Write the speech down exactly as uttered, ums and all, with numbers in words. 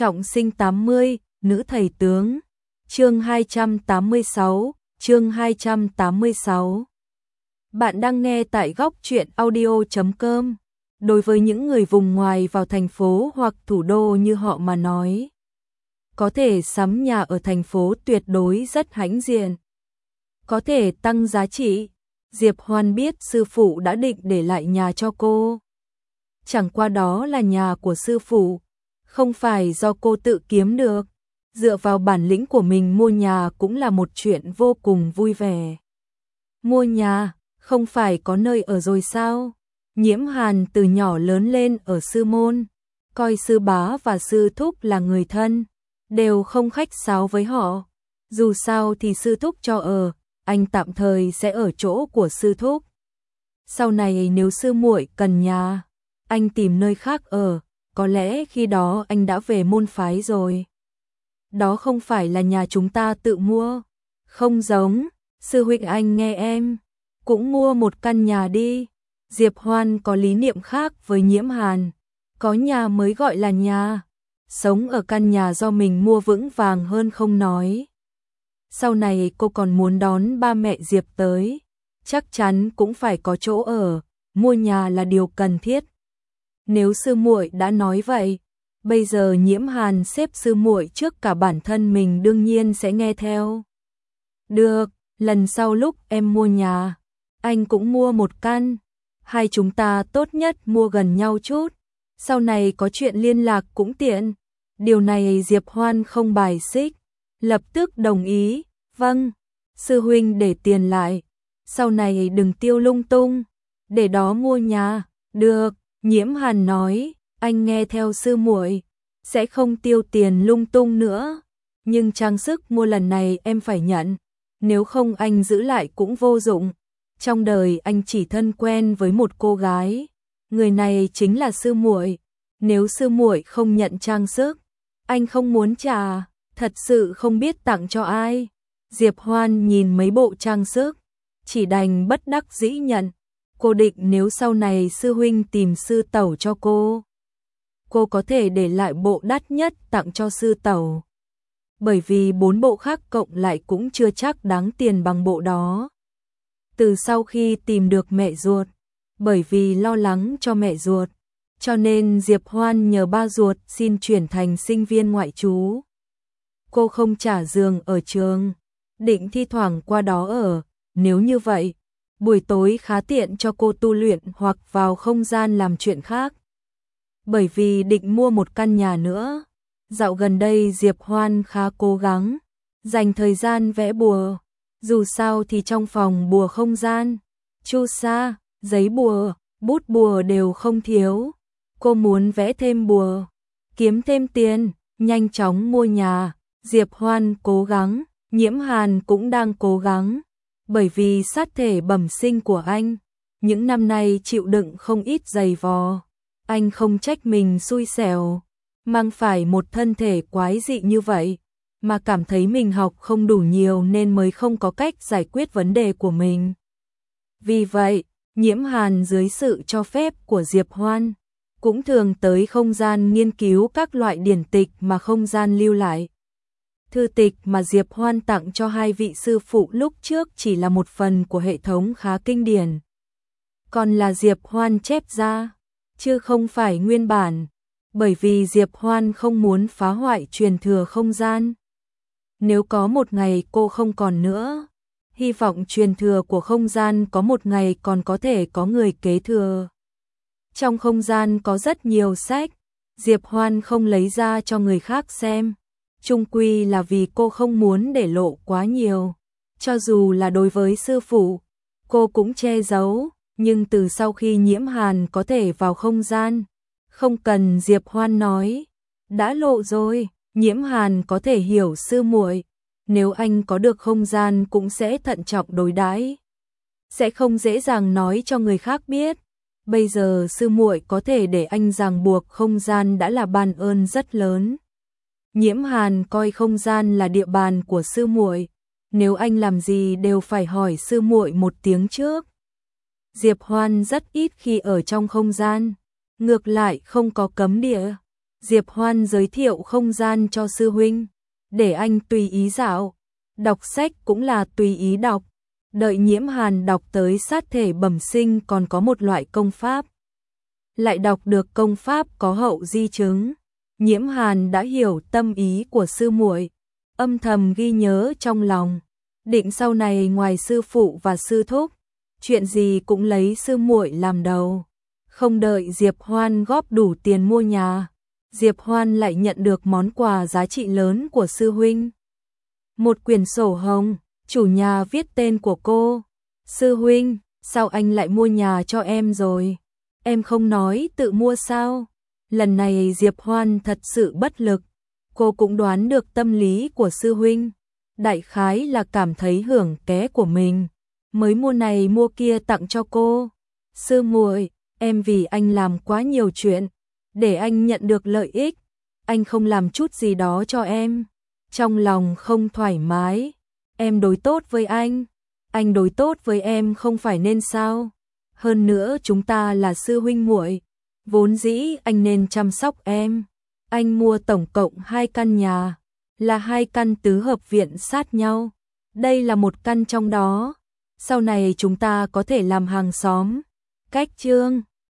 Trọng sinh tám mươi, nữ thầy tướng. Chương hai trăm tám mươi sáu, chương hai trăm tám mươi sáu. Bạn đang nghe tại góc truyện audio chấm com. Đối với những người vùng ngoài vào thành phố hoặc thủ đô như họ mà nói, có thể sắm nhà ở thành phố tuyệt đối rất hãnh diện, có thể tăng giá trị. Diệp Hoan biết sư phụ đã định để lại nhà cho cô. Chẳng qua đó là nhà của sư phụ, không phải do cô tự kiếm được. Dựa vào bản lĩnh của mình mua nhà cũng là một chuyện vô cùng vui vẻ. Mua nhà, không phải có nơi ở rồi sao? Nhiễm Hàn từ nhỏ lớn lên ở sư môn, coi sư bá và sư thúc là người thân, đều không khách sáo với họ. Dù sao thì sư thúc cho ở, anh tạm thời sẽ ở chỗ của sư thúc. Sau này nếu sư muội cần nhà, anh tìm nơi khác ở, có lẽ khi đó anh đã về môn phái rồi. Đó không phải là nhà chúng ta tự mua. Không giống, sư huynh anh nghe em, cũng mua một căn nhà đi. Diệp Hoan có lý niệm khác với Nhiễm Hàn, có nhà mới gọi là nhà. Sống ở căn nhà do mình mua vững vàng hơn không nói. Sau này cô còn muốn đón ba mẹ Diệp tới, chắc chắn cũng phải có chỗ ở, mua nhà là điều cần thiết. Nếu sư muội đã nói vậy, bây giờ Nhiễm Hàn xếp sư muội trước cả bản thân mình đương nhiên sẽ nghe theo. Được, lần sau lúc em mua nhà, anh cũng mua một căn. Hai chúng ta tốt nhất mua gần nhau chút, sau này có chuyện liên lạc cũng tiện. Điều này Diệp Hoan không bài xích, lập tức đồng ý. Vâng, sư huynh để tiền lại, sau này đừng tiêu lung tung, để đó mua nhà. Được, Nhiễm Hàn nói, anh nghe theo sư muội, sẽ không tiêu tiền lung tung nữa. Nhưng trang sức mua lần này em phải nhận, nếu không anh giữ lại cũng vô dụng. Trong đời anh chỉ thân quen với một cô gái, người này chính là sư muội. Nếu sư muội không nhận trang sức, anh không muốn trả, thật sự không biết tặng cho ai. Diệp Hoan nhìn mấy bộ trang sức, chỉ đành bất đắc dĩ nhận. Cô định nếu sau này sư huynh tìm sư tẩu cho cô, cô có thể để lại bộ đắt nhất tặng cho sư tẩu. Bởi vì bốn bộ khác cộng lại cũng chưa chắc đáng tiền bằng bộ đó. Từ sau khi tìm được mẹ ruột, bởi vì lo lắng cho mẹ ruột, cho nên Diệp Hoan nhờ ba ruột xin chuyển thành sinh viên ngoại trú. Cô không trả giường ở trường, định thi thoảng qua đó ở, nếu như vậy, buổi tối khá tiện cho cô tu luyện hoặc vào không gian làm chuyện khác. Bởi vì định mua một căn nhà nữa, dạo gần đây Diệp Hoan khá cố gắng, dành thời gian vẽ bùa. Dù sao thì trong phòng bùa không gian, chu sa, giấy bùa, bút bùa đều không thiếu. Cô muốn vẽ thêm bùa, kiếm thêm tiền, nhanh chóng mua nhà. Diệp Hoan cố gắng, Nhiễm Hàn cũng đang cố gắng. Bởi vì sát thể bẩm sinh của anh, những năm nay chịu đựng không ít dày vò. Anh không trách mình xui xẻo, mang phải một thân thể quái dị như vậy, mà cảm thấy mình học không đủ nhiều nên mới không có cách giải quyết vấn đề của mình. Vì vậy, Nhiễm Hàn dưới sự cho phép của Diệp Hoan, cũng thường tới không gian nghiên cứu các loại điển tịch mà không gian lưu lại. Thư tịch mà Diệp Hoan tặng cho hai vị sư phụ lúc trước chỉ là một phần của hệ thống khá kinh điển. Còn là Diệp Hoan chép ra, chứ không phải nguyên bản, bởi vì Diệp Hoan không muốn phá hoại truyền thừa không gian. Nếu có một ngày cô không còn nữa, hy vọng truyền thừa của không gian có một ngày còn có thể có người kế thừa. Trong không gian có rất nhiều sách, Diệp Hoan không lấy ra cho người khác xem. Chung quy là vì cô không muốn để lộ quá nhiều. Cho dù là đối với sư phụ, cô cũng che giấu. Nhưng từ sau khi Nhiễm Hàn có thể vào không gian, không cần Diệp Hoan nói, đã lộ rồi. Nhiễm Hàn có thể hiểu sư muội, nếu anh có được không gian cũng sẽ thận trọng đối đãi, sẽ không dễ dàng nói cho người khác biết. Bây giờ sư muội có thể để anh ràng buộc không gian đã là ban ơn rất lớn. Nhiễm Hàn coi không gian là địa bàn của sư muội, nếu anh làm gì đều phải hỏi sư muội một tiếng trước. Diệp Hoan rất ít khi ở trong không gian, ngược lại không có cấm địa. Diệp Hoan giới thiệu không gian cho sư huynh, để anh tùy ý dạo, đọc sách cũng là tùy ý đọc. Đợi Nhiễm Hàn đọc tới sát thể bẩm sinh còn có một loại công pháp. Lại đọc được công pháp có hậu di chứng. Nhiễm Hàn đã hiểu tâm ý của sư muội, âm thầm ghi nhớ trong lòng, định sau này ngoài sư phụ và sư thúc, chuyện gì cũng lấy sư muội làm đầu. Không đợi Diệp Hoan góp đủ tiền mua nhà, Diệp Hoan lại nhận được món quà giá trị lớn của sư huynh. Một quyển sổ hồng, chủ nhà viết tên của cô. Sư huynh, sao anh lại mua nhà cho em rồi? Em không nói tự mua sao? Lần này Diệp Hoan thật sự bất lực. Cô cũng đoán được tâm lý của sư huynh. Đại khái là cảm thấy hưởng ké của mình, mới mua này mua kia tặng cho cô. Sư muội, em vì anh làm quá nhiều chuyện, để anh nhận được lợi ích. Anh không làm chút gì đó cho em, trong lòng không thoải mái. Em đối tốt với anh, anh đối tốt với em không phải nên sao? Hơn nữa chúng ta là sư huynh muội, vốn dĩ anh nên chăm sóc em. Anh mua tổng cộng hai căn nhà, là hai căn tứ hợp viện sát nhau. Đây là một căn trong đó. Sau này chúng ta có thể làm hàng xóm. Cách chương